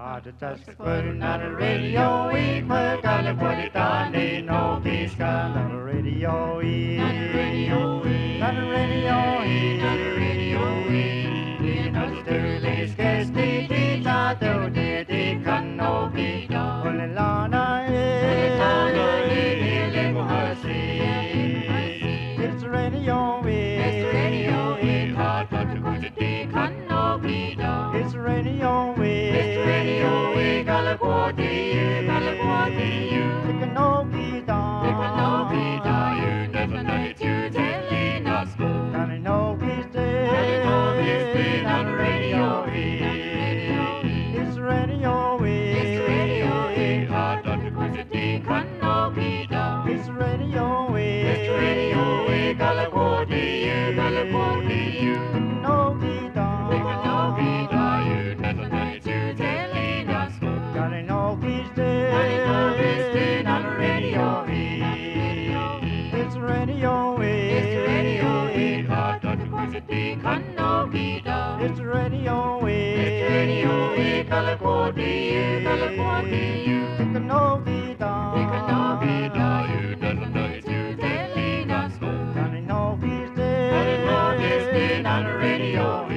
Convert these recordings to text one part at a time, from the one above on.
Just putting on the radio, we put on the body down, they know peace comes on the radio, on the radio, on the radio, on the radio, you know the dirty scarce, they not do, they can no be done. Only Lana, it's the radio, it's the radio, hard to go to the can no be done. It's the radio, it's the radio, California, you. It can no be done. It can no be done. You never know it, you telling us. Can it no be dead? Can it no be dead on the radio? It's the radio, it's the radio, hard to go to the can no be done. It's the radio, it's the radio, California, you. It can no be done. It can no be done. You never know it, you telling us. Can it no be dead? Can it no be dead on the radio? It's the radio, it's the radio, hard to go to the can no be done. It's the radio, it's the radio, California, you. It can no be done. It can no be done. You never know it, you telling us. Can it no be dead? Can it no be dead on the radio?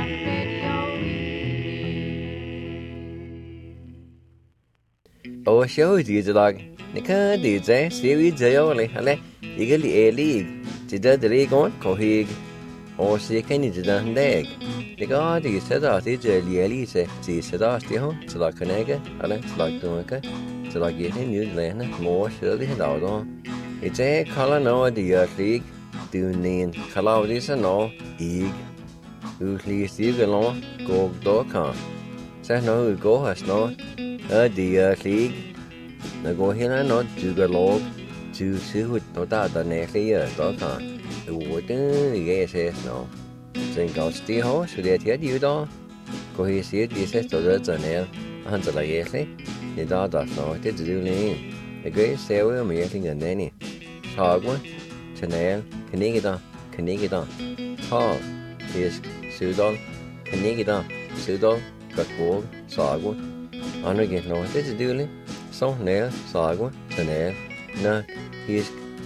Ở show gì rồi là cái gì thế series gì rồi hả ý cái lý chỉ để để con có hi ở sẽ cái gì đó đấy cái thì sẽ đó thì chỉ lý sẽ chỉ sẽ đó thì không sẽ là cái này cái hả sẽ là cái sẽ là cái này như thế này mua sẽ đi đâu đó thì cái color nó thì lý từ nên color thì sẽ nó ý lý sẽ cái nó có đó cả sẽ nó có hết nó ở thì lý nó có hiện nó chữ cái log chữ sự nó ta ta này lý ở đó cả ủa tới cái sẽ nó trên cao tí hố sự để thiết yếu đó có hiện sẽ thì sẽ tổ chức cho nên anhจะlà cái lý thì đó đó nó thế tự nhiên cái sale ở mấy cái ngành này nè sao quá cho nên cái này đó sao thì sự đó cái đó sự đó các bộ sao quá anh nói cái nó thế tự nhiên xong nè sao quá cho nên nè he's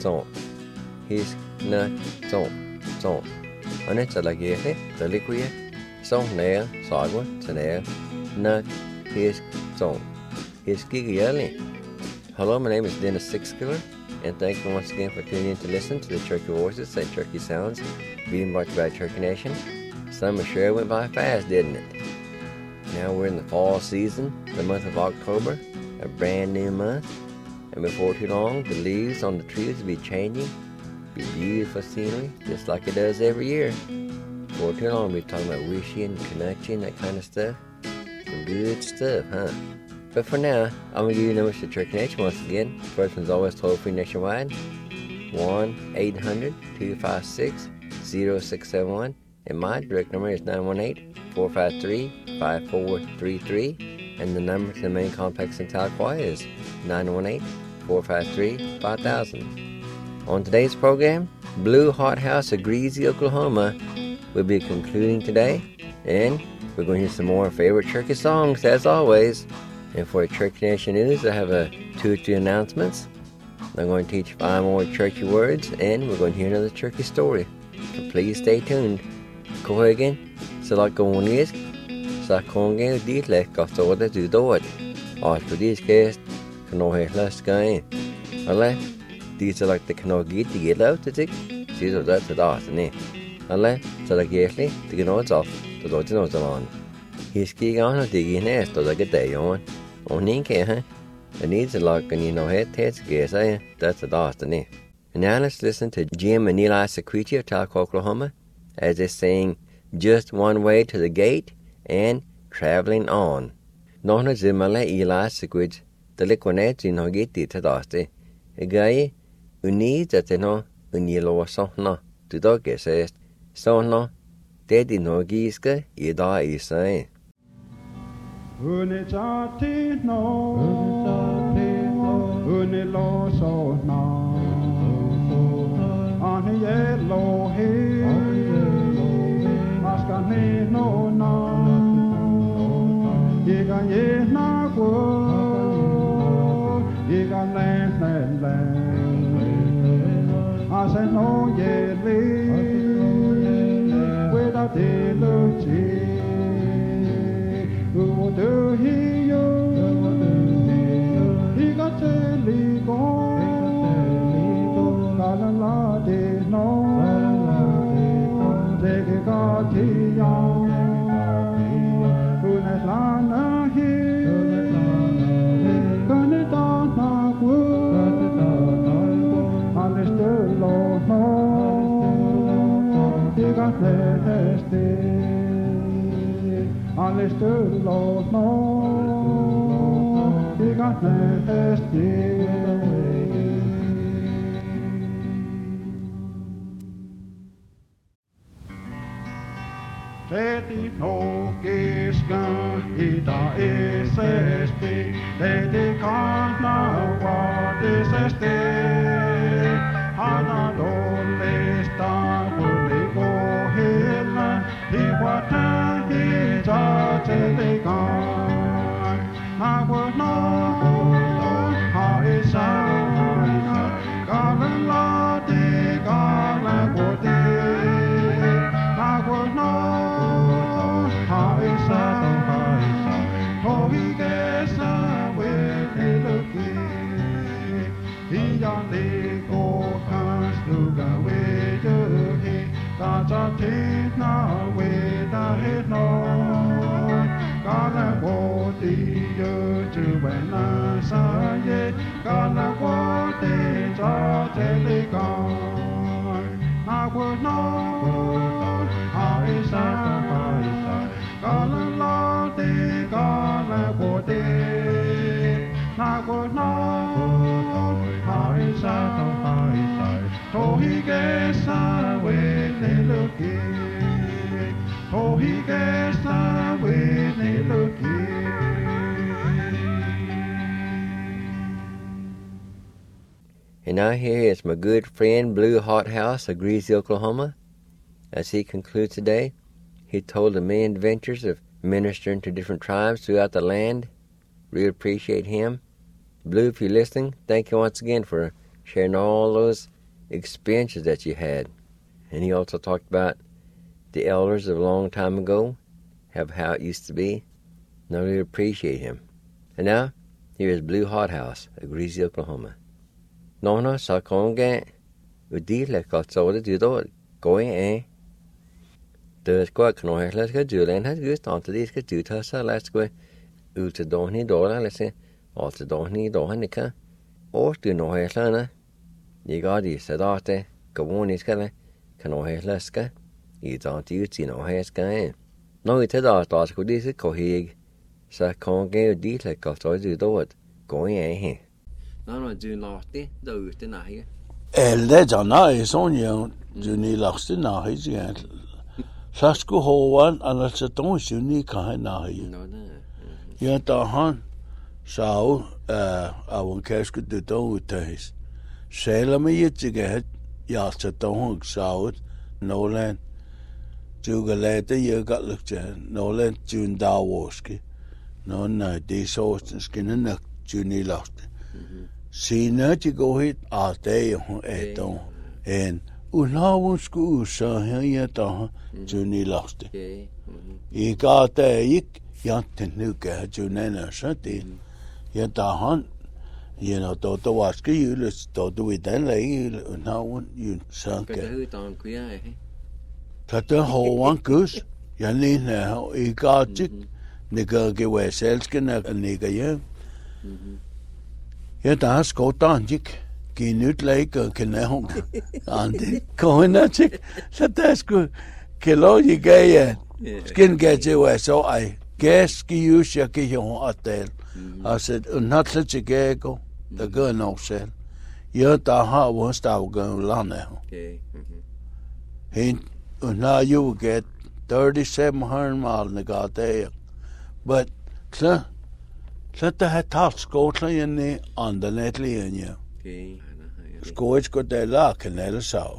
nè xong anh ấy sẽ là cái thế tự nhiên xong nè sao quá cho nên nè he's cái này. Hello, my name is Dennis Sixkiller, and thank you once again for tuning in to listen to the Turkey Voices and Turkey Sounds being brought to you by Turkey Nation. Summer sure went by fast, didn't it? Now we're in the fall season, the month of October, a brand new month, and before too long, the leaves on the trees will be changing, be beautiful scenery, just like it does every year. Before too long, we'll be talking about wishing, connection, that kind of stuff. Some good stuff, huh? But for now, I'm going to give you numbers to Turkey Nation once again. First one's always toll-free nationwide, 1-800-256-0671. And my direct number is 918-453-5433. And the number to the main complex in Tahlequah is 918-453-5000. On today's program, Blue Hot House of Greasy, Oklahoma will be concluding today. And we're going to hear some more favorite Turkey songs, as always. And for Turkey Nation News, I have 2 or 3 announcements. I'm going to teach 5 more Turkey words, and we're going to hear another Turkey story. So please stay tuned. Kohagen, Salakonisk, Sakonge, Dietlek, Gostoda, Dudod. All for these guests, Kanohe Laskai. Alle, these are like the Kanogit to get out to take. See, so that's the dot, and Alle, Salagasli, to get notes off, the Dodgenos on. He's key on a digging nest, or like a day on. Only can, it needs a lock, and you know, head test guess, that's the dot, and now let's listen to Jim and Eli Sequiti of Tahlequah, Oklahoma, as they sing Just One Way to the Gate and Traveling On. Nohna Zimala Eli Sequit, the liquinet in her gate to Dusty. A guy who needs that they know, when you lower something to dog says, so no, they did no giska, you die, you say. Unitati no, unilo so no, on the yellow hill, Mascani no no, Diga can ye na go, ye can land. I said no ye without the luchi, who would do he you? He got to go, la la la de no, take a got young, who let lana here, gonna down na wood, understood Lord no, he got tested, understood Lord no, he got tested. Teti no kiskan ita SSP, teti kanna vaatisesti. Hana dollista tuli kohilla, hiwata hita telikaan. Nago no haisa, kalan lati kalan kote. Nago no haisa, tohi kesa wene luki. Hiyan liko kans luka weduhi, tata tina weda hitno. Kala woti yuju wena saye, kala woti ta telikan. Nago no haisa, kala lati kala woti. Nago no haisa, tohi kesa wene luki. Tohi kesa wene luki. And now here is my good friend Blue Hothouse of Greasy, Oklahoma. As he concludes today, he told the many adventures of ministering to different tribes throughout the land. Really appreciate him. Blue, if you're listening, thank you once again for sharing all those experiences that you had. And he also talked about the elders of a long time ago, have how it used to be. And I really appreciate him. And now, here is Blue Hothouse of Greasy, Oklahoma. Nona sa konge udi le katsoda judo going eh. The squad can always let's go do and has good on to this go do tasa let's go ut don't need dollar let's say also don't need dohanika or do no heslana. You got this sadate go on is gonna can always let's go. You don't use no heska. No it had thought could this go hig sa konge udi le katsoda judo going eh. No, do not do it tonight. Elde jana ison yang juni laxti nahi jian. Sasku hoan ala seton juni kahe nahi. No. Ya tahan sao awon kesku de do utais. Sela me yitge ya seton sao Nolan. Jugalete ye got lukje Nolan jun dawoski. No na de sosten skinnen juni laxti. Sina ti go hit a day on eton en unawun sku sa ya ta juni laste I ga ik yanten nu ga junena sati ya ta han you know to waske yules to do it then lay unawun yun sanke ta ho wan kus ya ni na I ga tik ne ga ge we selske na ne ga ye Ja, daar is kotanjik. Geen uitlijken, kenel. Andi, koinatik. Dat is goed. Kilo je gaya. Skin get you so I guess you shake your hotel. I said, not such a gaggle. The girl no sell. Ja, daar ha was daar gaan landen. Okay. And now you get 3,700 miles in the goddamn. But, Let the hat Scotland in the on the netly in you. Scotch got their luck and let us out.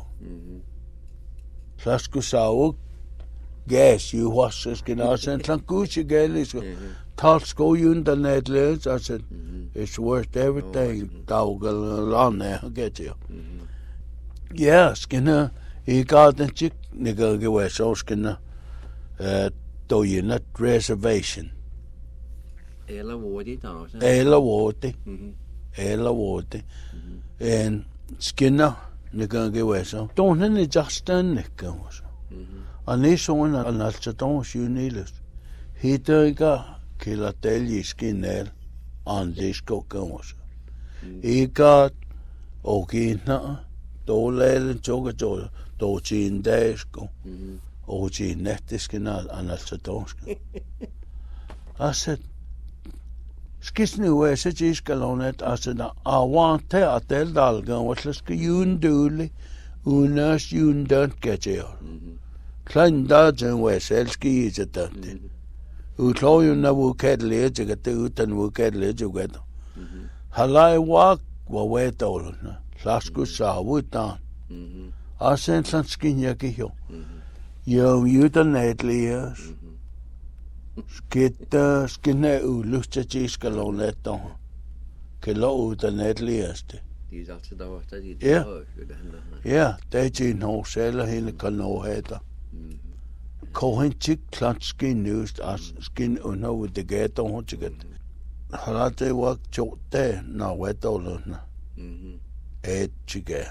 Flasco saw gas you was skin out and Gucci galis thoughts go you the Netherlands. I said, it's worth everything. Daugal on there, get you. Yeah, skinner. He got the chick nigga away so skinner. Do you not reservation? Ela Wardy, Ela Wardy. And skinner nigga away so. Don't any just stand nigga was. And this one and that's a don't you need it. He doga kilatelli skinner on this cookos. He got okina, do lel joga do chin desko. Oji nettiskina and that's a don't. I said, Skisnu was a giscalonet. I said, I want to tell Dalgan what let's go you dooley, unas you don't get you. Klein Dodgen was Elski is a dante. Utlo you never cat ledge at the Utan will get ledge together. Halai walk were wet all. Lasku saw wood down. I sent some skin yaki hill. You the nightly years. Skit skin looks at Giscalon let down. Kilo the nightly years. These after the study. Yeah, they gene wholesaler in the no header. Cohen chick clutch skin used as skin uno with the gate on what you get. Halate work chot there, now wet all on. Ed chicken.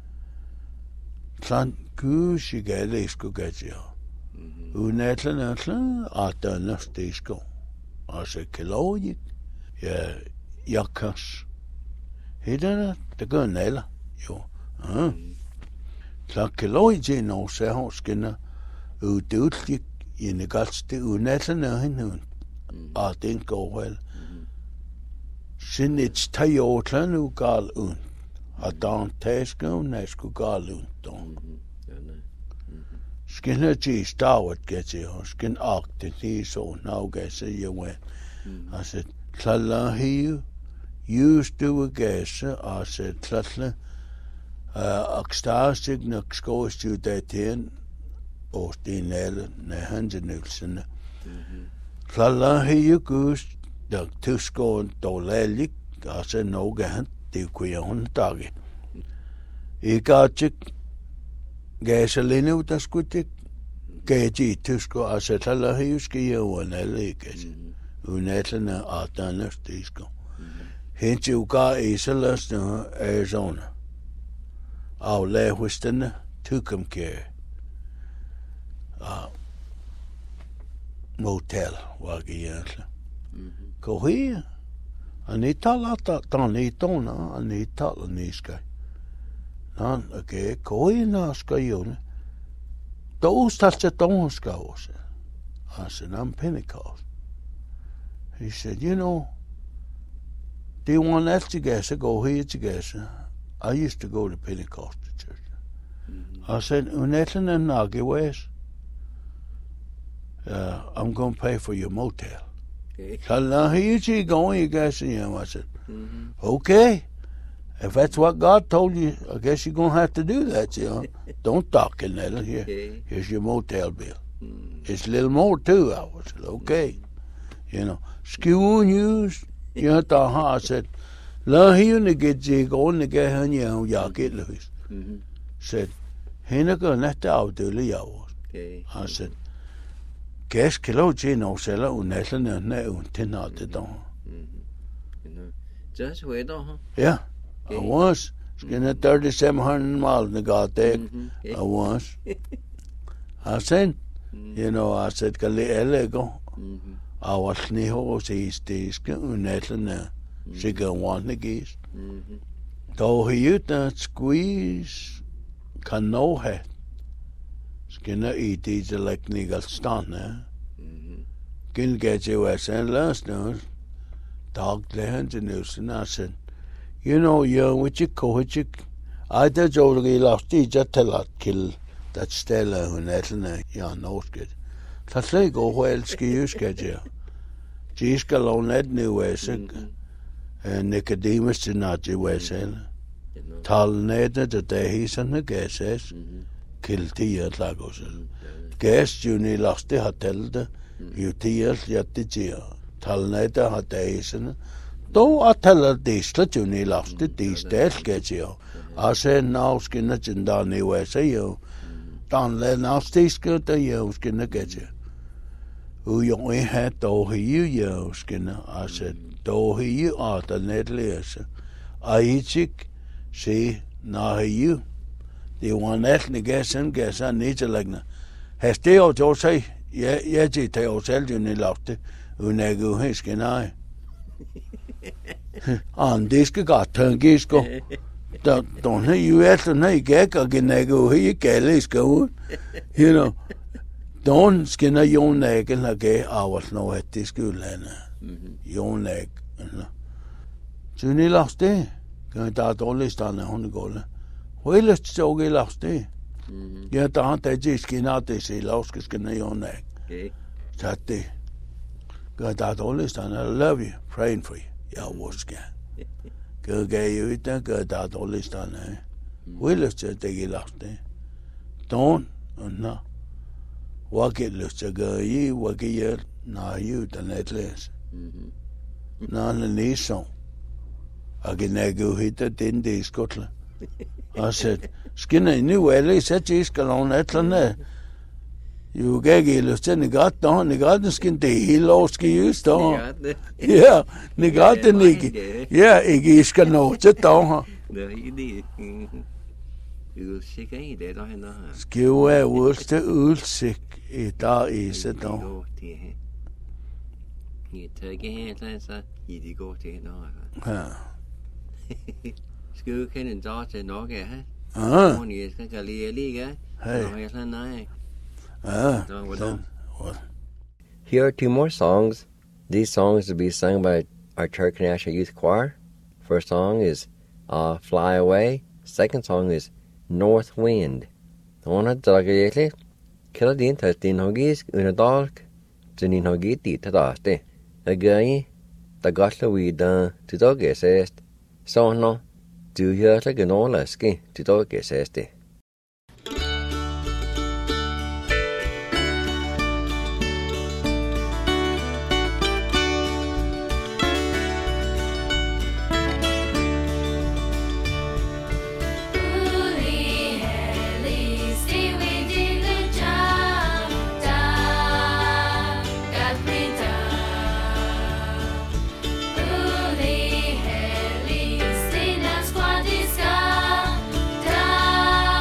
Clan goose you get this go get you. Unetlan after enough disco. I said kilo you. Yeah, yakas. He done the gun nella. You. Clan kilo you know, say how skinner. Udutlik in the guts to Unetlan. I think go well. Sin it's Toyota who gal un. I don't taste go, Nesco gal un. Skinner G Starward gets you, skin arctic, he so now guess you went. I said, Clalla he used to a guess. I said, Clalla, Oxtastic, Nux goes to that in. Og den Hansen Nielsen. Klalla he goes the Tusko Dolalik, I said no gan, the Queon Doggy. He got chick gasoline with a scootic, Gaji Tusko, I said, Tella he ski one elegance. Unetana Artanas Disco. Hence you got Isolas no Arizona. I'll lay Western to come care. Motel wagi egentligen. Gå här. Ni talar att ni tona, ni talar ni ska. Nan okej, gå in ska ju. Då startar de ska också. I said, I'm Pentecost. He said, you know, do you want that together? Go here together. I used to go to Pentecostal church. I said, Unetlan and Nagi West. I'm going to pay for your motel. So now here you going, you guys, and I said, okay. If that's what God told you, I guess you're going to have to do that, you know. Don't talk in that. Here's your motel bill. It's a little more, too. I said, okay. You know, skew news, you know, I said, la here to get you going to get her, you know, y'all get Louis. Said, Hina go net the out to Leo. I said, guess kilo Gino Sella Unetlan and Neuntin out the door. Just wait on, huh? Yeah, I was. Skinner 3,700 miles in the goddamn. I was. I said, you know, I said, Kali Elego. I was Niho sees this Unetlan. She go want the geese. Though he used to squeeze can no head. Skinner eat these like niggas stand. Can get you as and last news. Dog the hands and news. And I said, you know, young with your coach, I did already lost the just tell that kill that Stella who Netlin, yeah, knows good. That's like go well ski get you. G's galon led new ways. And Nicodemus did not do well. Tal neder the day he's on the guesses. Kill tea at Lagos. Guess you need lost the hotel. You tears yet the year. talneita hateisen. To atella disla juni lasti distel getio. Ase nauskina jindani wese yo. Danle naustiska ta yo skina getio. Ujoi ha to yo skina ase to hiu ata netlese. Aichik si na hiu. Die one ethnic gessen niet legna. Hesteo jo sei je te osel juni lasti. Unegu hiskinai. Andiske gatangisko. Don't you ever know get a genego he gelisko. You know. Don't skin a yon egg and a gay hours no at this school yon egg. Juni last day. Going that only stand on goal. Well, let's so get last day. Get the hunter skin out they say lost skin a yon egg. That day. God, that only stand. I love you. Praying for you. Yeah, what's good? Good guy, you eat that. God, that only stand. We let's just take it last day. Don't, no. Walk it, let's go. You walk it here. Now you, the net less. None of these song. I can go hit that in the Scotland. I said, Skinner knew well, he said, he's going on that land. You gag illusten ni gat dan ni gat skin te hiloski just dan. Ja, ni gat ni. Ja, ik skal nå til dan. Det udsik I det der henne. Skive er udste udsik I der I så dan. Ni tager helt så I de går til hende. Ja. Skal kende en dag til nok ja. Ni skal lige. Nej, nej. Here are two more songs. These songs will be sung by our Turk National Youth Choir. First song is Fly Away. Second song is North Wind. Ona dagayetli kiladin tasdin hogis unadalk tunin hogiti tadaste. Again, the gatla we done to dogesest. So no, do you like an olaski to dogeseste? Da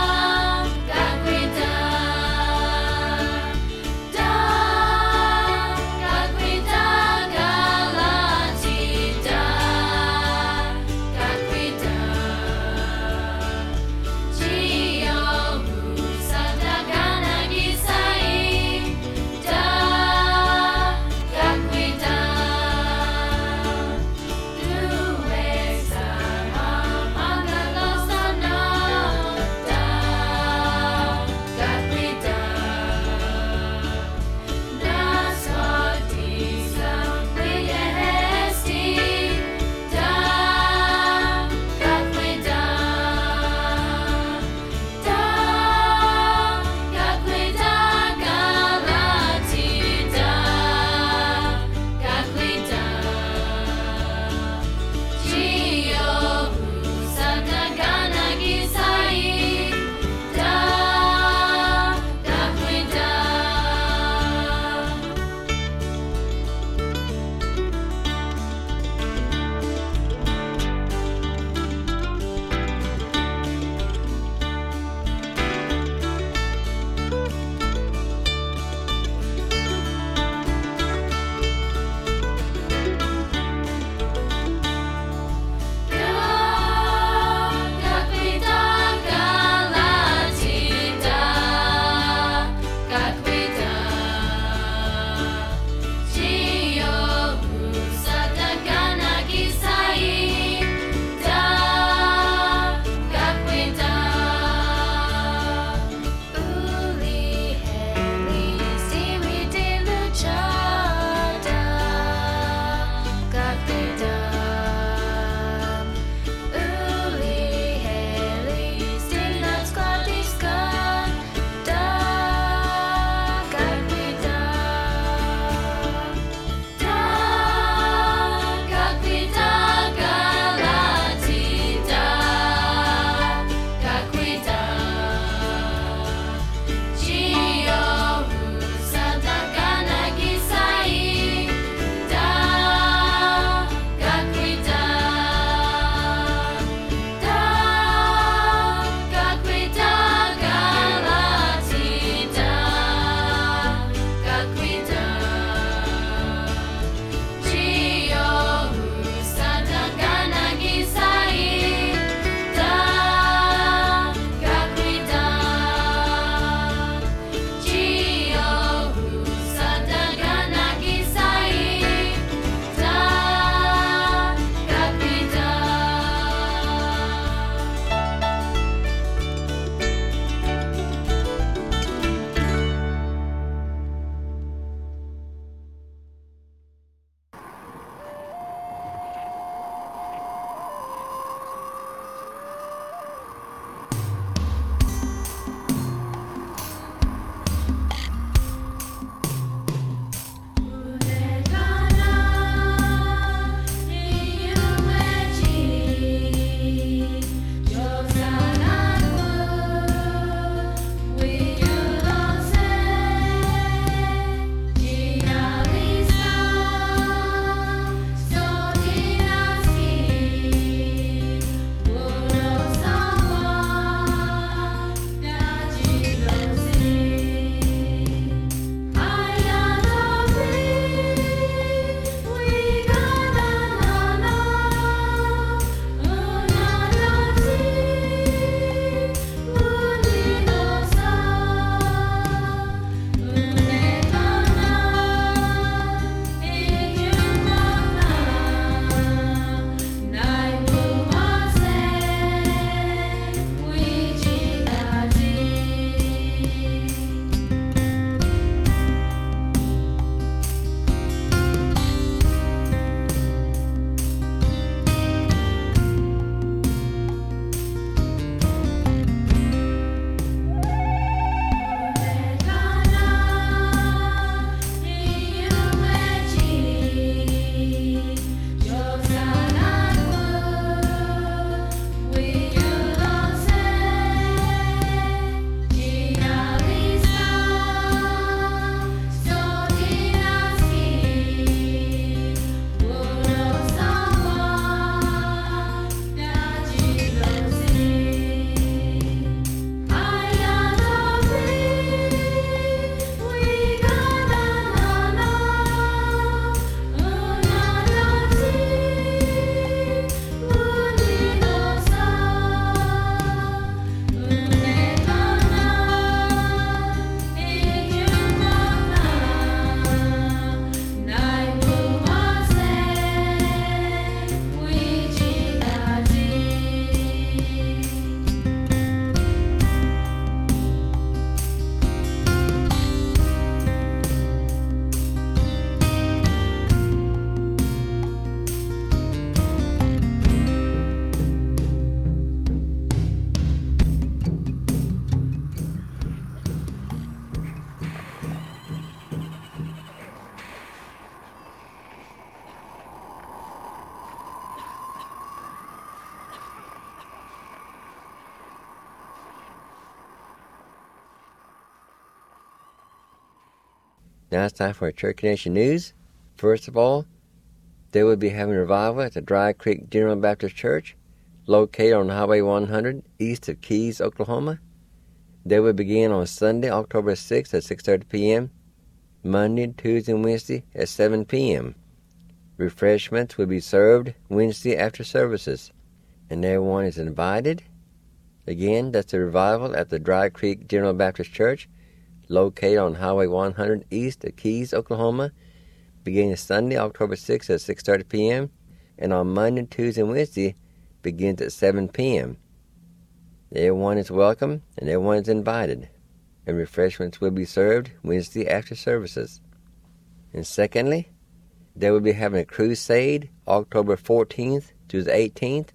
Now it's time for Church Nation News. First of all, they will be having a revival at the Dry Creek General Baptist Church, located on Highway 100 east of Keys, Oklahoma. They will begin on Sunday, October 6th at 6:30 p.m., Monday, Tuesday, and Wednesday at 7 p.m. Refreshments will be served Wednesday after services, and everyone is invited. Again, that's a revival at the Dry Creek General Baptist Church, located on Highway 100 east of Keys, Oklahoma, beginning Sunday, October 6th at 6:30 p.m., and on Monday, Tuesday, and Wednesday begins at 7 p.m. Everyone is welcome, and everyone is invited, and refreshments will be served Wednesday after services. And secondly, they will be having a crusade October 14th to the 18th,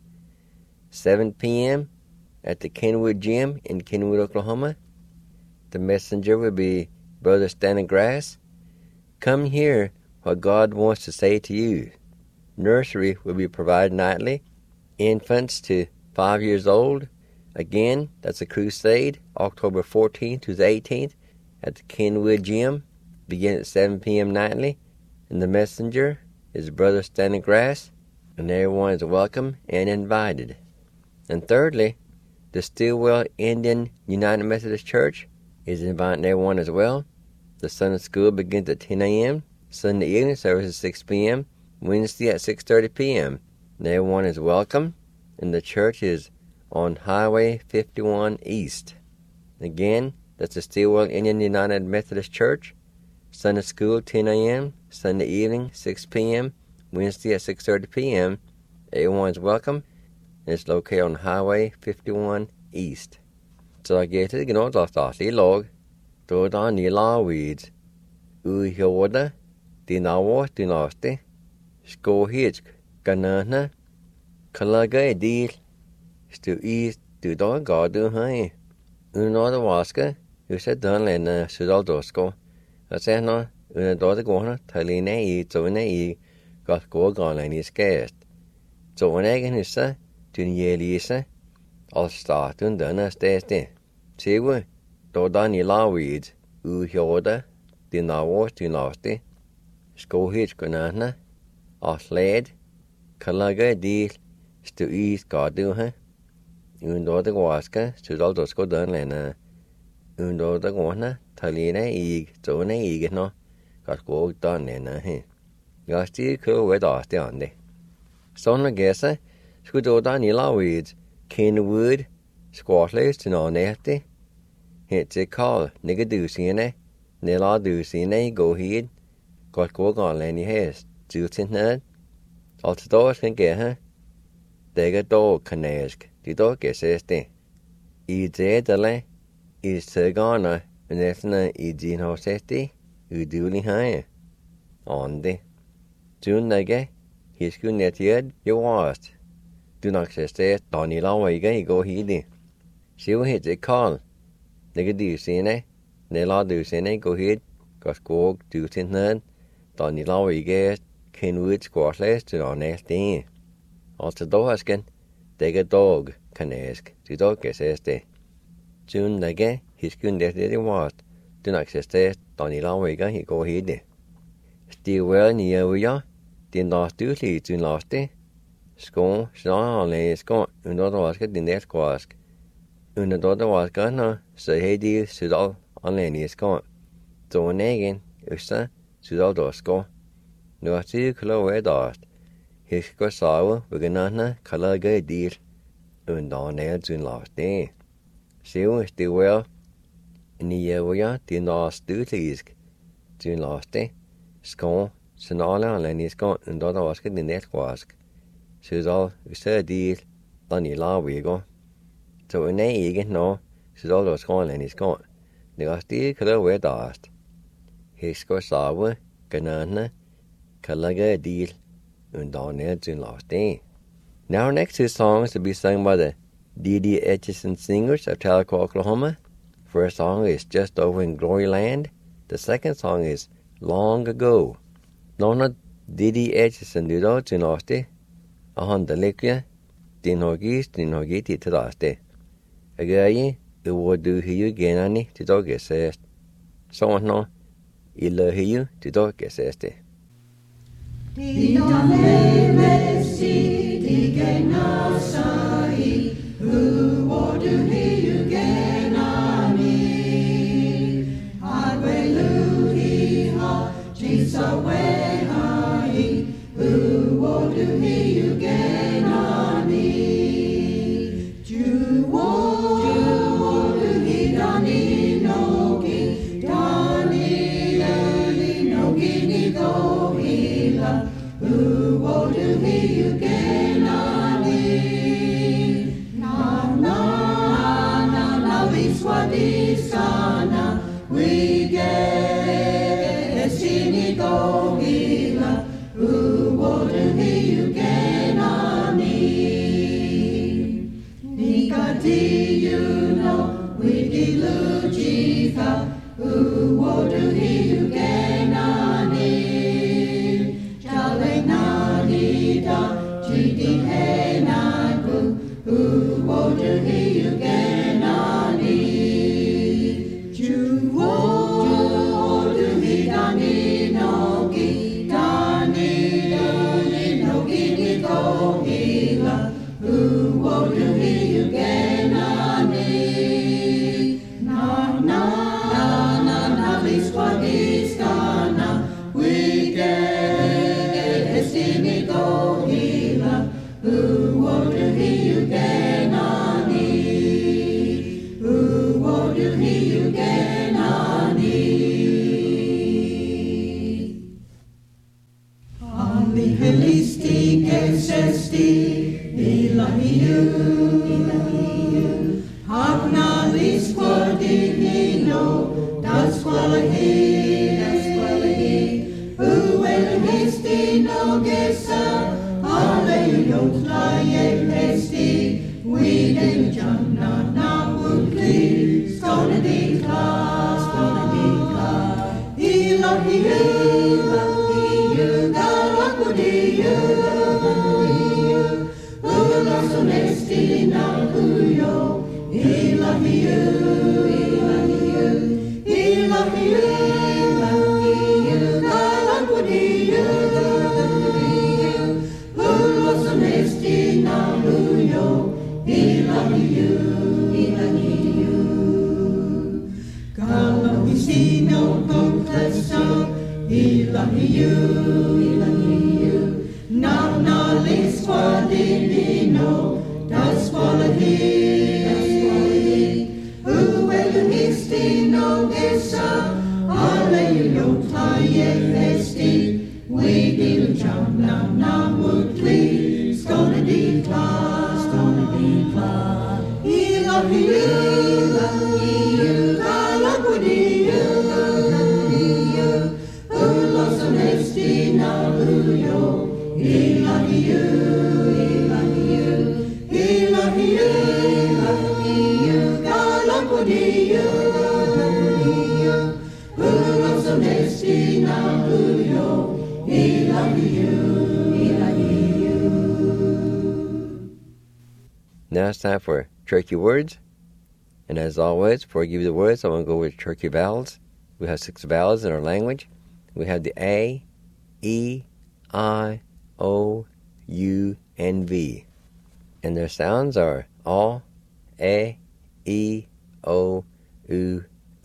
7 p.m., at the Kenwood Gym in Kenwood, Oklahoma. The messenger will be Brother Stanley Grass. Come hear what God wants to say to you. Nursery will be provided nightly. Infants to 5 years old. Again, that's a crusade, October 14th to the 18th at the Kenwood Gym, beginning at 7 p.m. nightly. And the messenger is Brother Stanley Grass, and everyone is welcome and invited. And thirdly, the Stillwell Indian United Methodist Church is inviting everyone as well. The Sunday school begins at 10 a.m., Sunday evening service at 6 p.m., Wednesday at 6:30 p.m. And everyone is welcome, and the church is on Highway 51 East. Again, that's the Stillwell Indian United Methodist Church. Sunday school 10 a.m., Sunday evening 6 p.m., Wednesday at 6:30 p.m. Everyone is welcome, and it's located on Highway 51 East. Så jeg gætter ikke noget, der starter i log. Då der ni lavid. Uhjorda, din avår, din afste. Skåhitsk, ganana. Kalaga edil. Stu is, du da ga du hei. Under det vaske, huset den lene sudaldosko. Jeg ser nå, under det gående, taline i, tående i, godt gå grann i skæst. Tående egen huset, dun jelise, al starten denne stedste. Sigur, då da ni lavid, uhjorda, din avår, din afste. Skåhitsk, ganana. Asled, kalaga edil, stu is, ga du hei. Under det vaske, sudaldosko den lene. Under det gående, taline i, tående i, nå. Godt gå den lene he. Jeg styr kø ved afste ande. Sånn å gæse, skulle då da ni lavid, Kenwood, skårsløs til noen etter. Helt til Karl, nigge dusine, nela dusine, gå hit. Godt gå galen i hest, dusint ned. Altså da skal gæhe. Det er da kanæsk, de da gæses det. I det dele, i søgane, næsten i din hårsætte, udulig her. Ande. Tunnege, hisku netjed, jo rast. Du nok sæste, da ni laver ikke i gå hidi. Siv hit til Karl. Nigge dusine, nela dusine, gå hit. Godt gå dusint ned. Da ni laver ikke Kenwood skårsløs til noen næste. Altså da skal det er dog kanæsk, de da gæses det. Tunnege, hisku netjed, jo rast. Du nok sæste, da ni laver ikke i gå hidi. Stillwell Niauja, din lastudlig din laste. Skån, snarere skån, under det vaske din næstgårsk. Under det vaske nå, så har de sydal anledning skån. Så egen, øster, sydal dosko. Nu er det klare dast. Hisker save, beginnerne, kalaga dil. Under ned din laste. Siv, Stillwell Niauja, din lastudlig din laste. Skån, snarere anledning skån, under det vaske din næstgårsk. Sydal, usædil, den i lavigo. Så en ikke nå, sydal og skålen i skål. Det er stil klare dast. Hisker save, ganane, kalaga deal, under ned sin laste. Now our next two songs will be sung by the D.D. Etchison Singers of Tahlequah, Oklahoma. First song is Just Over in Glory Land. The second song is Long Ago. Nona D.D. Etchison du da sin laste. Ahandalikya, din hogiti til daste. Agayi, uwodu hiu genani til dogesest. Sånn nå, Elohim Tito que es este. Now it's time for Cherokee words. And as always, before I give you the words, I want to go with Cherokee vowels. We have 6 vowels in our language. We have the A, E, I, O, U, and V. And their sounds are A, E, O, U,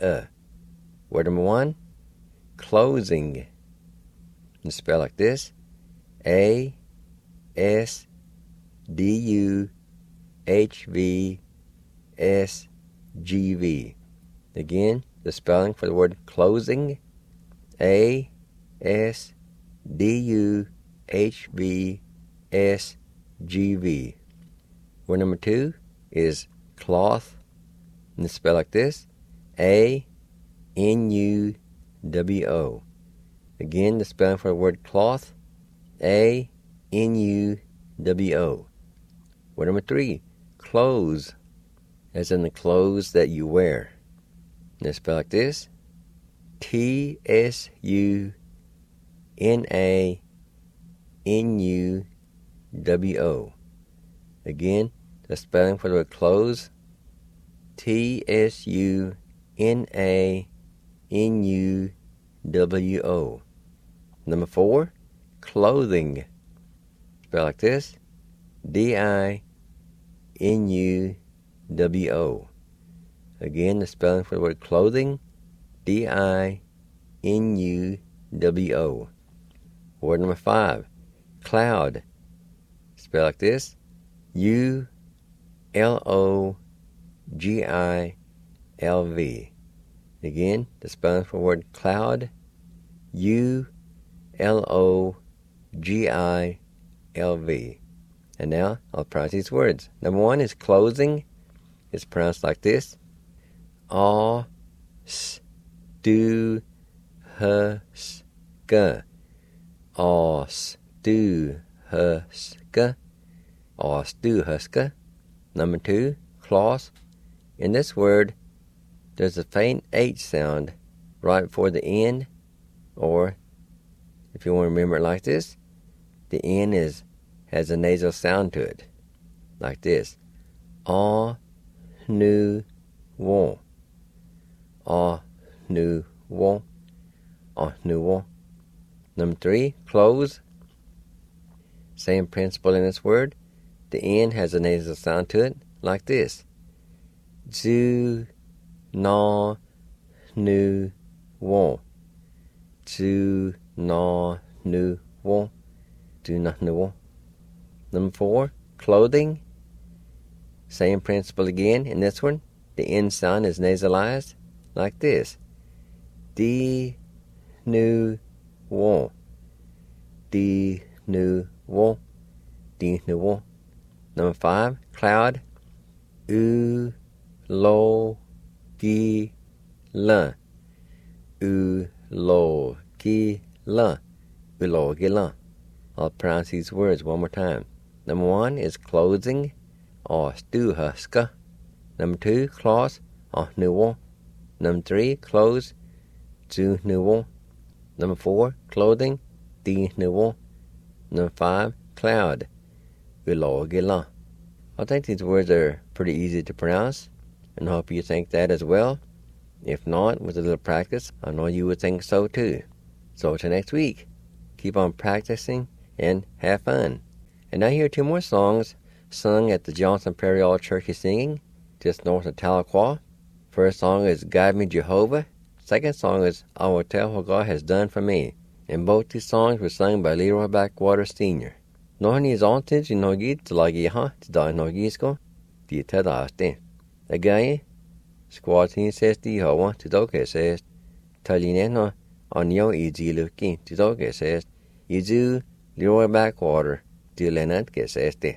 Word number 1, closing. You spell like this: A, S, D, U, H, V, S, G, V. Again, the spelling for the word closing: A, S, D, U, H, V, S, G, V. Word number 2 is cloth, and it's spelled like this: A, N, U, W, O. Again, the spelling for the word cloth: A, N, U, W, O. Word number 3, clothes, as in the clothes that you wear. And it's spelled like this: T, S, U, N, A, N, U, W, O. Again, the spelling for the word clothes: T, S, U, N, A, N, U, Number 4, clothing. Spell like this, D-I-N-U-W-O. Again, the spelling for the word clothing, D-I-N-U-W-O. Word number 5, cloud. Spell like this, U-L-O-G-I-L-V. Again, the spelling for the word cloud, U-L-O-G-I-L-V. And now I'll pronounce these words. Number 1 is clothing. It's pronounced like this, O-S-D-U-H-S-K. O-S-D-U-H-S-K. O-S-D-U-H-S-K. Number 2, cloth. In this word, there's a faint H sound right before the N, or if you want to remember it like this, the N has a nasal sound to it, like this. O-nu-won. O-nu-won. O-nu-won. Number 3, clothes. Same principle in this word. The N has a nasal sound to it, like this. Ju-no-nu-won. Ju-no-nu-won. Ju-no-nu-won. Number 4, clothing. Same principle again in this one. The N sound is nasalized, like this. Di-nu-won. Di-nu-won. Di-nu-won. Number 5, cloud. U-lo-gi-lan. U-lo-gi-lan. U-lo-gi-lan. I'll pronounce these words one more time. Number 1 is clothing, O-S-D-U-H-S-K. Number 2, cloth, O-nu-won. Number 3, clothes, Ju-nu-won. Number 4, clothing, Di-nu-won. Number 5, cloud, U-lo-gi-lan. I think these words are pretty easy to pronounce, and I hope you think that as well. If not, with a little practice, I know you would think so too. So till next week, keep on practicing and have fun. And now here are 2 more songs sung at the Johnson Prairie All Turkey Singing, just north of Tahlequah. First song is Guide Me Jehovah. Second song is I Will Tell What God Has Done For Me. And both these songs were sung by Leroy Backwater Sr. Nohani zontin si nogi tlagi ha tda nogisko di tadaste. Again, squatin says di hawa tidoke says talineno onyo iziluki tidoke says izu Leroy Backwater di lenat que says de.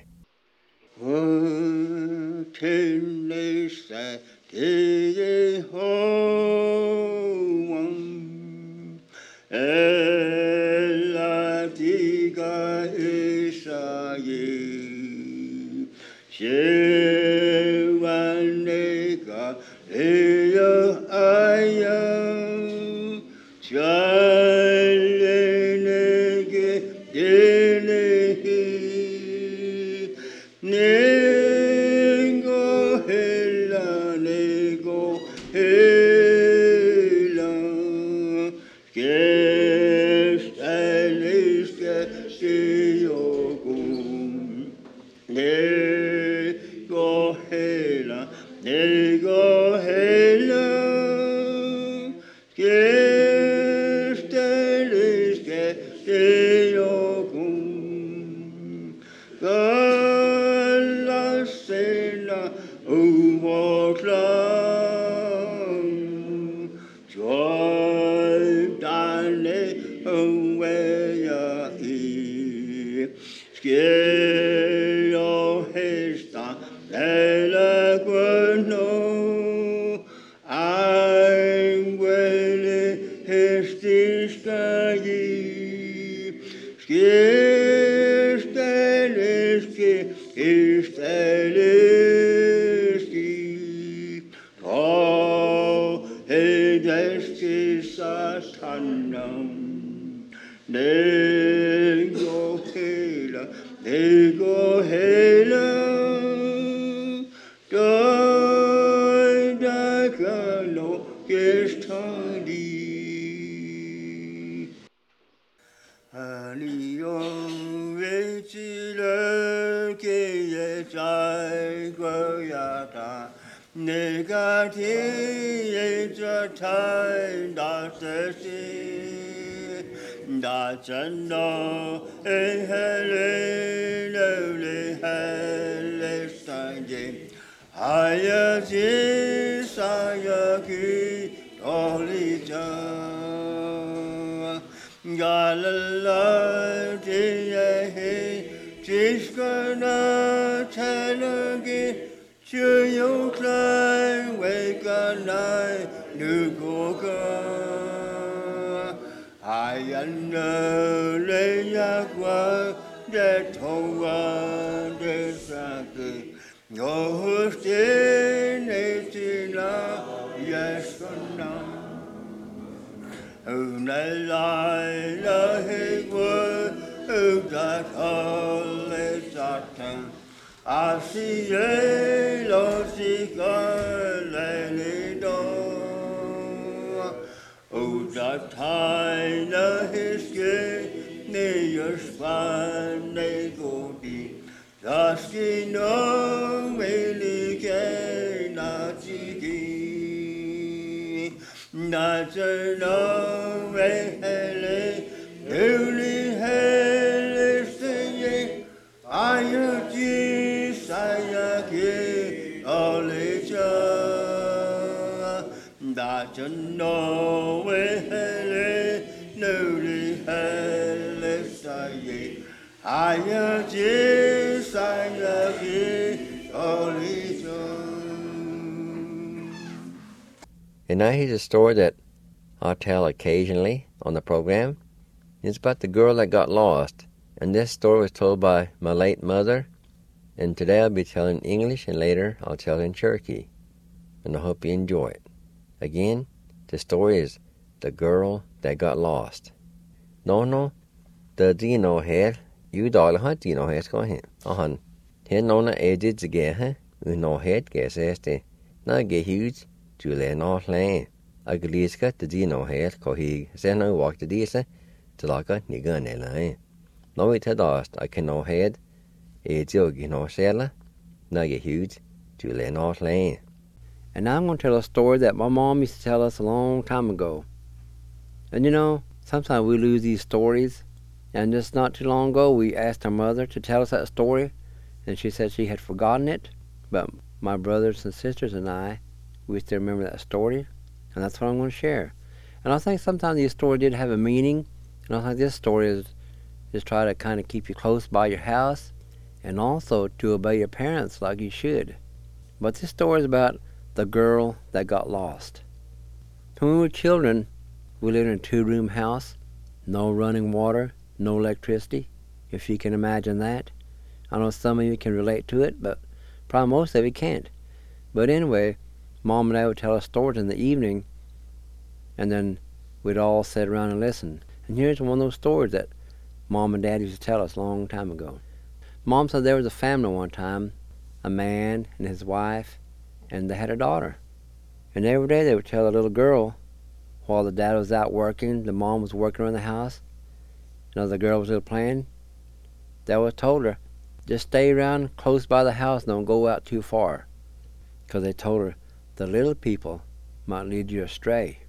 利用为己人给也在过呀他，那个天也这太大的心，大真道哎嘿嘞嘞嘞嘿嘞三节，还有几三呀去道理讲。Galala Jaya Jishkana Chanagi Chuyokrai Wakanai Nukoka Ayana Leyakwa Detowa Desaki Yohustin Etina Yeskanam Nay lai la hê quơ đã thơ satan a si ye lo si ka le li do đã thai la hê ske ne yospan ne go di da ski no me li ke na chi ki na che no me hele newly hele singing ayuji sayaki olecha da che no me hele newly hele singing ayuji sayaki olecha. And now here's a story that I'll tell occasionally on the program. It's about the girl that got lost. And this story was told by my late mother. And today I'll be telling English and later I'll tell in Cherokee. And I hope you enjoy it. Again, the story is The Girl That Got Lost. No, the dino head. You dollar hunt dino head go ahead. Here nona edges again, no head guess este. Now get huge. Julia North Lane. I could least cut the dino head, co he send no walk the disa, till I got ni gun line. No it had lost, I can no head, a jogi no sailor, now get huge, Julia North Lane. And now I'm going to tell a story that my mom used to tell us a long time ago. And you know, sometimes we lose these stories, and just not too long ago we asked our mother to tell us that story, and she said she had forgotten it, but my brothers and sisters and I, we still remember that story, and that's what I'm going to share. And I think sometimes these stories did have a meaning, and I think this story is try to kind of keep you close by your house, and also to obey your parents like you should. But this story is about the girl that got lost. When we were children, we lived in a 2-room house, no running water, no electricity, if you can imagine that. I know some of you can relate to it, but probably most of you can't. But anyway, Mom and Dad would tell us stories in the evening, and then we'd all sit around and listen. And here's one of those stories that Mom and Dad used to tell us a long time ago. Mom said there was a family one time, a man and his wife, and they had a daughter. And every day they would tell the little girl, while the dad was out working, the mom was working around the house, and the girl was still playing, they would told her, just stay around close by the house and don't go out too far. Because they told her, the little people might lead you astray,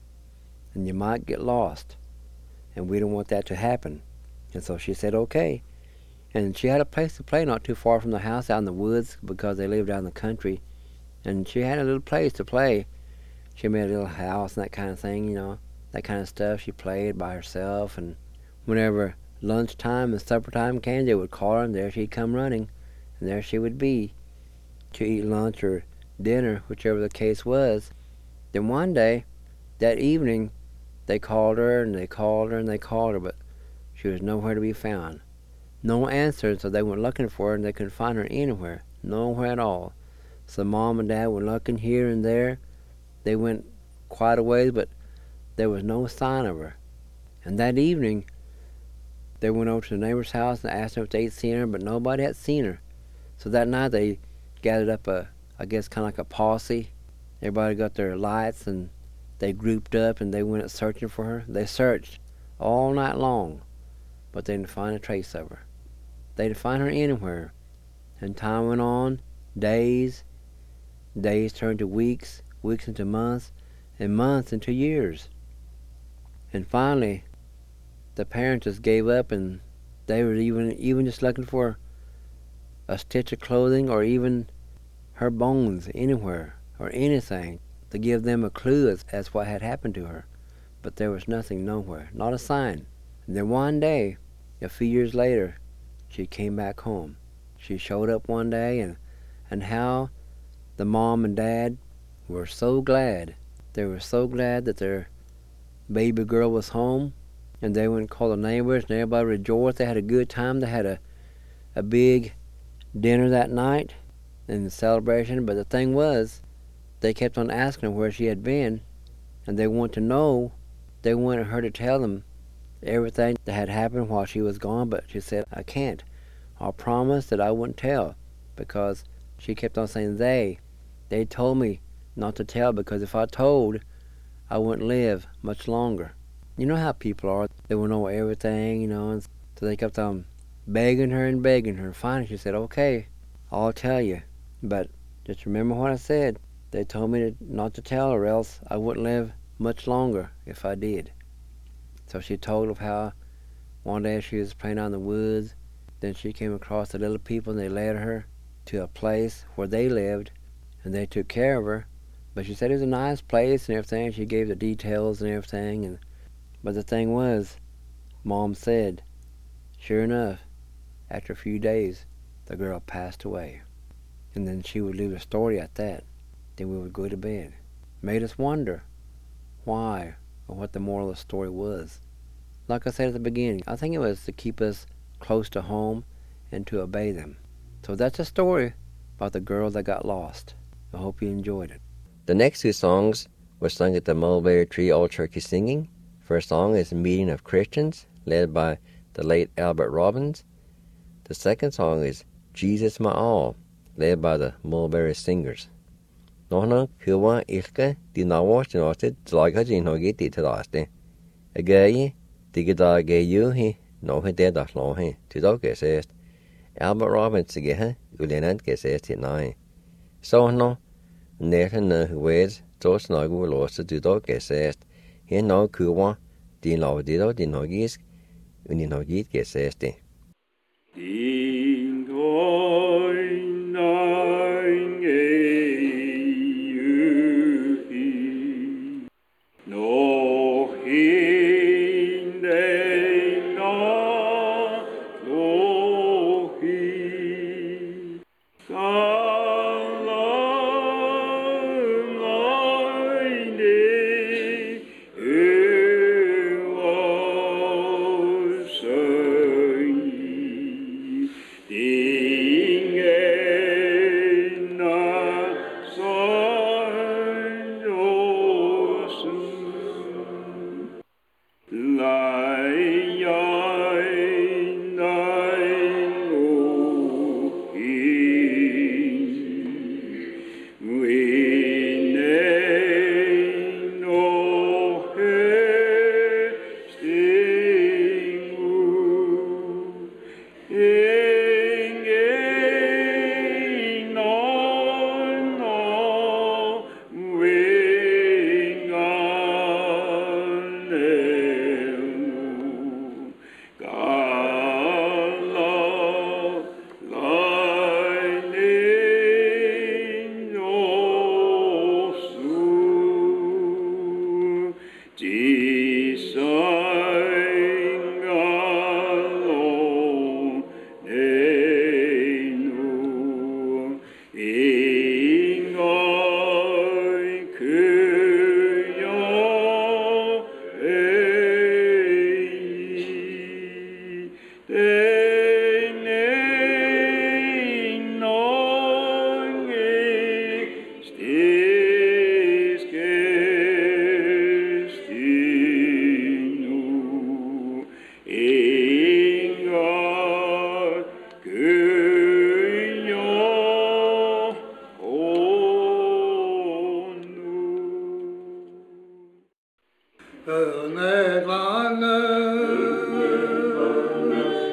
and you might get lost, and we don't want that to happen. And so she said, okay. And she had a place to play not too far from the house, out in the woods, because they lived out in the country. And she had a little place to play. She made a little house and that kind of thing, you know, that kind of stuff. She played by herself, and whenever lunchtime and supper time came, they would call her, and there she'd come running, and there she would be to eat lunch or dinner, whichever the case was. Then one day, that evening, they called her, and they called her, and they called her, but she was nowhere to be found. No answer, so they went looking for her, and they couldn't find her anywhere, nowhere at all. So Mom and Dad were looking here and there. They went quite a ways, but there was no sign of her. And that evening, they went over to the neighbor's house and asked them if they'd seen her, but nobody had seen her. So that night they gathered up I guess kind of like a posse. Everybody got their lights and they grouped up and they went searching for her. They searched all night long. but they didn't find a trace of her. They didn't find her anywhere. And time went on, days turned to weeks, weeks into months, and months into years. And finally, the parents just gave up, and they were even just looking for a stitch of clothing or even her bones anywhere or anything to give them a clue as what had happened to her. But there was nothing nowhere, not a sign. And then one day, a few years later, she came back home. She showed up one day, and how the mom and dad were so glad. They were so glad that their baby girl was home, and they went and called the neighbors, and everybody rejoiced. They had a good time. They had a big dinner that night in the celebration. But the thing was, they kept on asking her where she had been, and they wanted to know. They wanted her to tell them everything that had happened while she was gone, but she said, I can't. I promised that I wouldn't tell, because she kept on saying they told me not to tell, because if I told, I wouldn't live much longer. You know how people are. They will know everything, and so they kept on begging her and begging her. Finally, she said, okay, I'll tell you, but just remember what I said. They told me not to tell, or else I wouldn't live much longer if I did. So she told of how one day she was playing out in the woods. Then she came across the little people, and they led her to a place where they lived, and they took care of her. But she said it was a nice place and everything. She gave the details and everything. But the thing was, Mom said, sure enough, after a few days, the girl passed away. And then she would leave a story at that. Then we would go to bed. Made us wonder why or what the moral of the story was. Like I said at the beginning, I think it was to keep us close to home and to obey them. So that's a story about the girl that got lost. I hope you enjoyed it. The next two songs were sung at the Mulberry Tree Old Turkey Singing. First song is Meeting of Christians, led by the late Albert Robbins. The second song is Jesus My All, led by the Mulberry Singers. Nohna kuwa ilka di nawash noted zlagajin hogi di tadaste. Agayi digida gayuhi no he dead of lohe to dog says Albert Robbins again ulenant says it nine. So no Nathan who ways those nagu lost to dog says he no kuwa di no dido di nogis uninogit says de.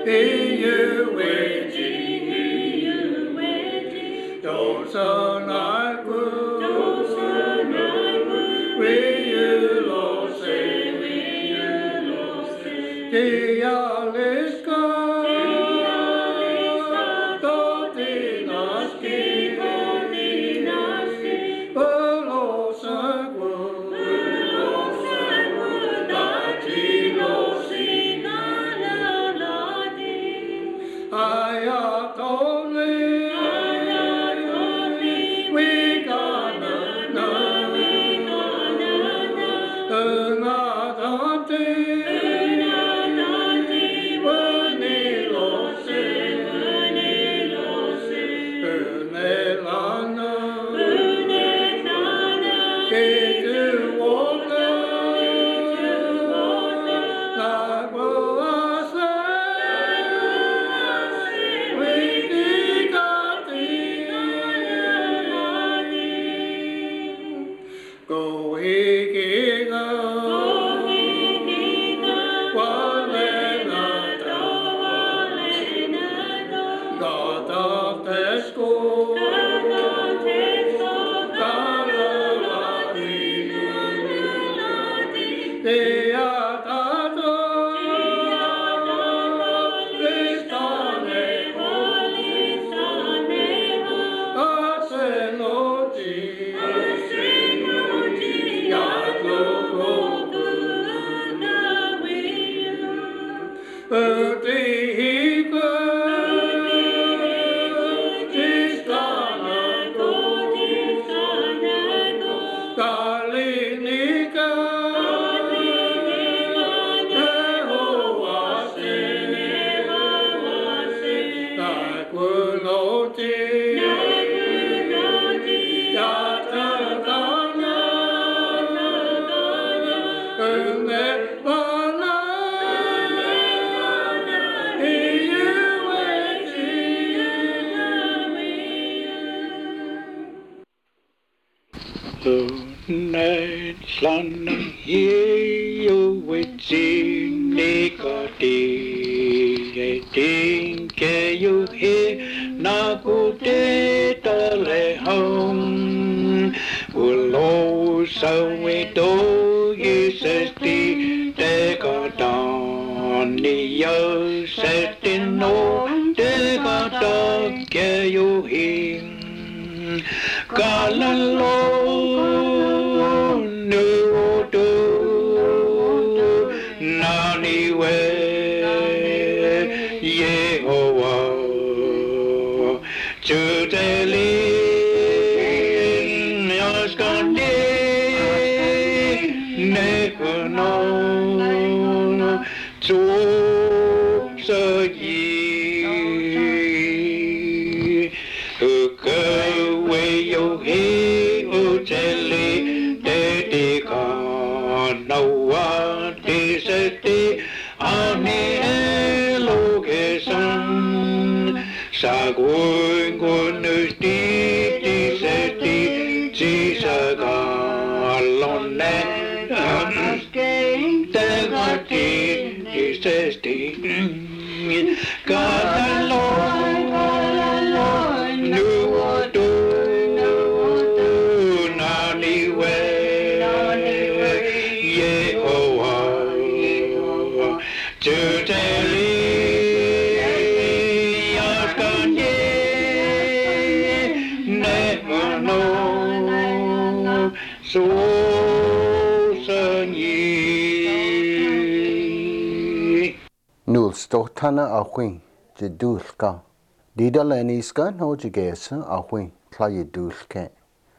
Tana Awin, the Dulka. Dida Leniska, no Jagesa, Awin, Play Dulke.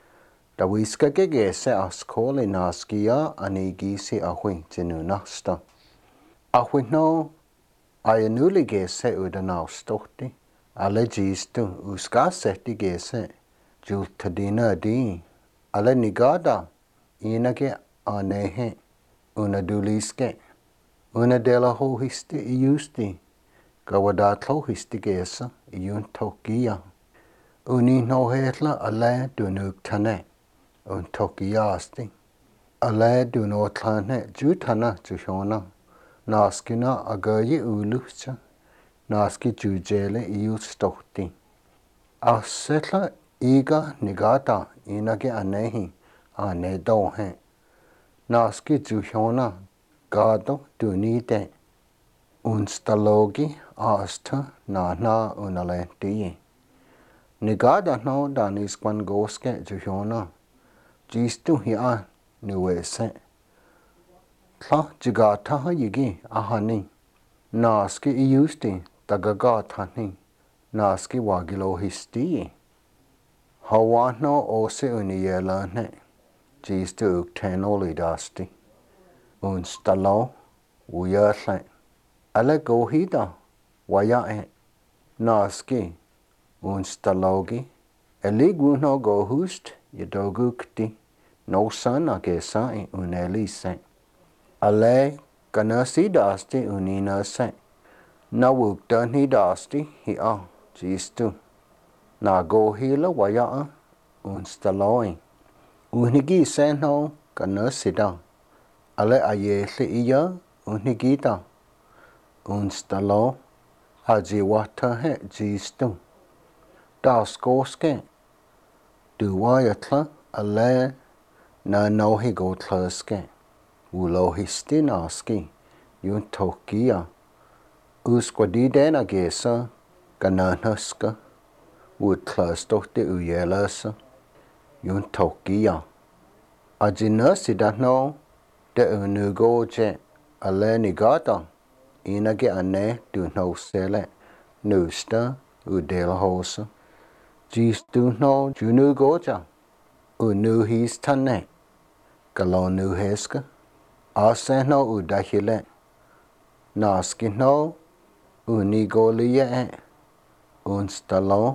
The Whiska Gagesa as call in Askia, and Egisi Awin, Genunasta. Awin no, I newly gese udan Stoti. Allergies to Uska seti gese, Jultadina di. Alle Nigada, Inage Anehe, Una Duliske. Una dela ho histi iusti, gawadat ho histi gesa, iun tokia. Uni no hetla ale dunuk tane, un tokiasti. Ale duno tlane jutana jushona, naskina agayi ulucha, naski jujele iu stohti. Asetla iga nigata inage anehi anedohe. Naski juhona gado dunide. Unstalogi asta na unalenti. Nigada no danis kwan goske juhona. Jistu hia nuese. Tla jigata yigi ahani. Naski iusti tagagatani. Naski wagilo histi. Hawano ose uniyelane. Jistu uktenoli dasti. Unstalo uyerle. Ale gohida wayae. Naski unstalogi. Eliguno gohust yadogukti. No sana gesai unelise. Ale kanasi dasti uninase. Nawukdani dasti hia jistu. Nagohila wayaa unstaloi. Unigi senho kanasida. Ale ayele iya unigida. Unstalo hajiwata he jistu. Daskoske. Duwayatla ale na nohi gotlaske. Ulohisti naski. Yun tokia. Usquadidena gesa. Gananaska. Utlastohte uyelasa. Yun tokia. Ajinasida no. De unugoje. Ale nigata. Inage ane du no sele. Nusta udelhosa. Jistu no junugoja. Unuhis tane. Galonuheska. Ase no udahile. Naski no unigolie. Unstalo.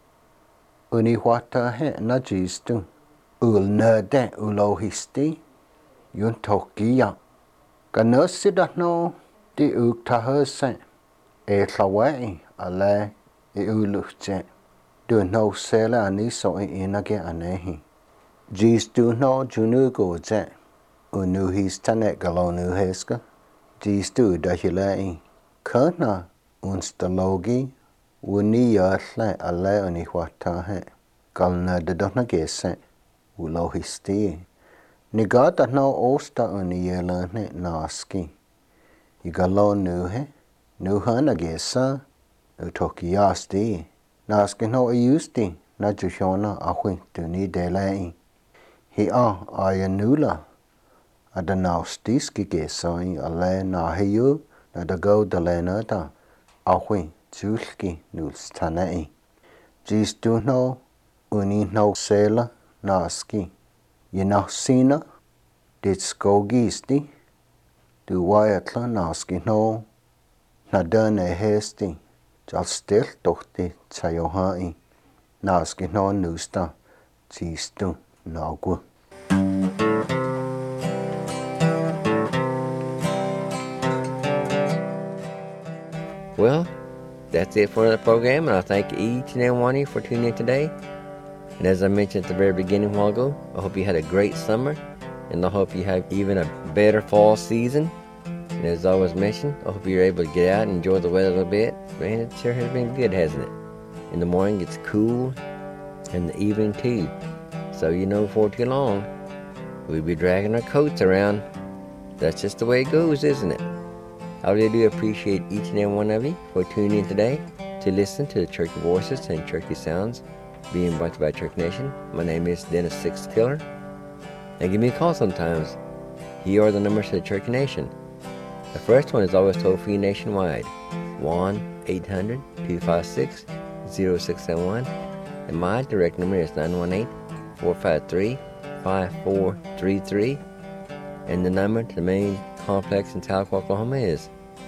Uniwata he na jistu. Ulnede ulohisti. Yun tokia. Ganasida no. Di uktahase. E tlawai ale uluche. Du no sele aniso inage anehi. Jistu no junugoje. Unuhis tane galonuheska. Jistu dahilei. Kana unstalogi. Uniyasle ale uniwatahe. Galna dedona gese. Ulohisti. Nigata no osta uniyelane naski. Igalo nuhe. Nuhana gesa. Utokiasti. Naski no iusti. Na jushona ahui tuni delei. Hia ayanula. Adanaustiski gesai ale nahiyu. Nadago dalenata. Ahui julki nulstanei. Jistu no. Uni no sela. Naski. Yinasina. Ditskogisti. Duwayatla naski no. Nadane hesti. Jalstil tohti tayohai. Naski no nusta. Jistu nagu. Well, that's it for the program, and I thank each and every one of you for tuning in today. And as I mentioned at the very beginning a while ago, I hope you had a great summer, and I hope you have even a better fall season. And as I always mentioned, I hope you're able to get out and enjoy the weather a little bit. Man, it sure has been good, hasn't it? In the morning it's cool, and the evening too. So before too long, we'll be dragging our coats around. That's just the way it goes, isn't it? I really do appreciate each and every one of you for tuning in today to listen to the Cherokee Voices and Cherokee Sounds being brought to you by Cherokee Nation. My name is Dennis Six Killer. And give me a call sometimes. Here are the numbers to the Cherokee Nation. The first one is always toll-free nationwide. 1-800-256-0671. And my direct number is 918-453-5433. And the number to the main complex in Tahlequah, Oklahoma is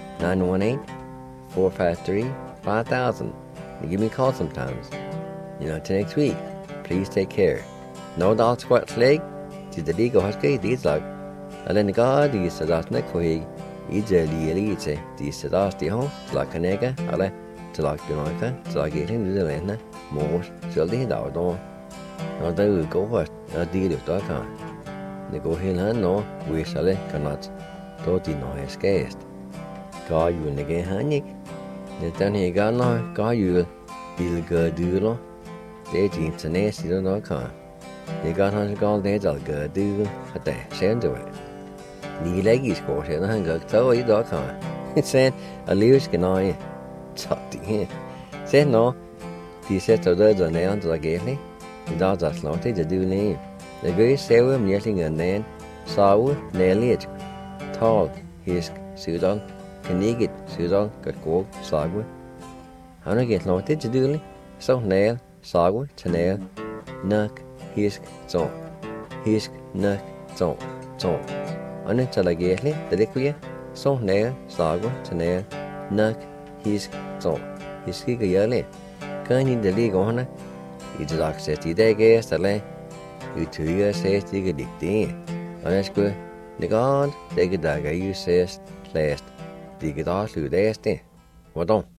918-453-5000. And give me a call sometimes. Till next week, please take care. No dal squat leg, to the digo husky, these like. Alen God, these are not nekoig, easily elite, these are the home, like a nega, ale, to like Dunaka, to like getting the Lena, more, Shelly, our door. No, they will go what a deal of Daka. They go here, no, we shall cannot. Toti no es guest. God, you will again, Hanik. Den her gang går jul. Bilgør dyr. Det er ikke næst i den nok kan. Jeg gør han så galt det at gøre dyr. At det sender det. Lige lægge i skår, så han gør tog i dag kan. Sen alligevel skal nøje. Så det her. Sen nå. De sætter det ned under gældig. I dag der slår det til dyr ned. Det gør sæve mjællinger ned. Save nærligt. Tal hisk sydal. Kanigit sydal godt gå sagwe. Han har gett lov til dyr. Så nær sagwe til nær. Nok hisk så. Hisk nok så. Anne til at gældig. Det ligger så nær sagwe til nær. Nok hisk så. Hisk ikke gjørlig. Kan I det ligge under? I det dag sæt i dag gæst eller i tyger sæt ikke ligge det. Og jeg skulle det godt. Det kan dag I sæt læst. Det kan da slutte af det. Hvordan?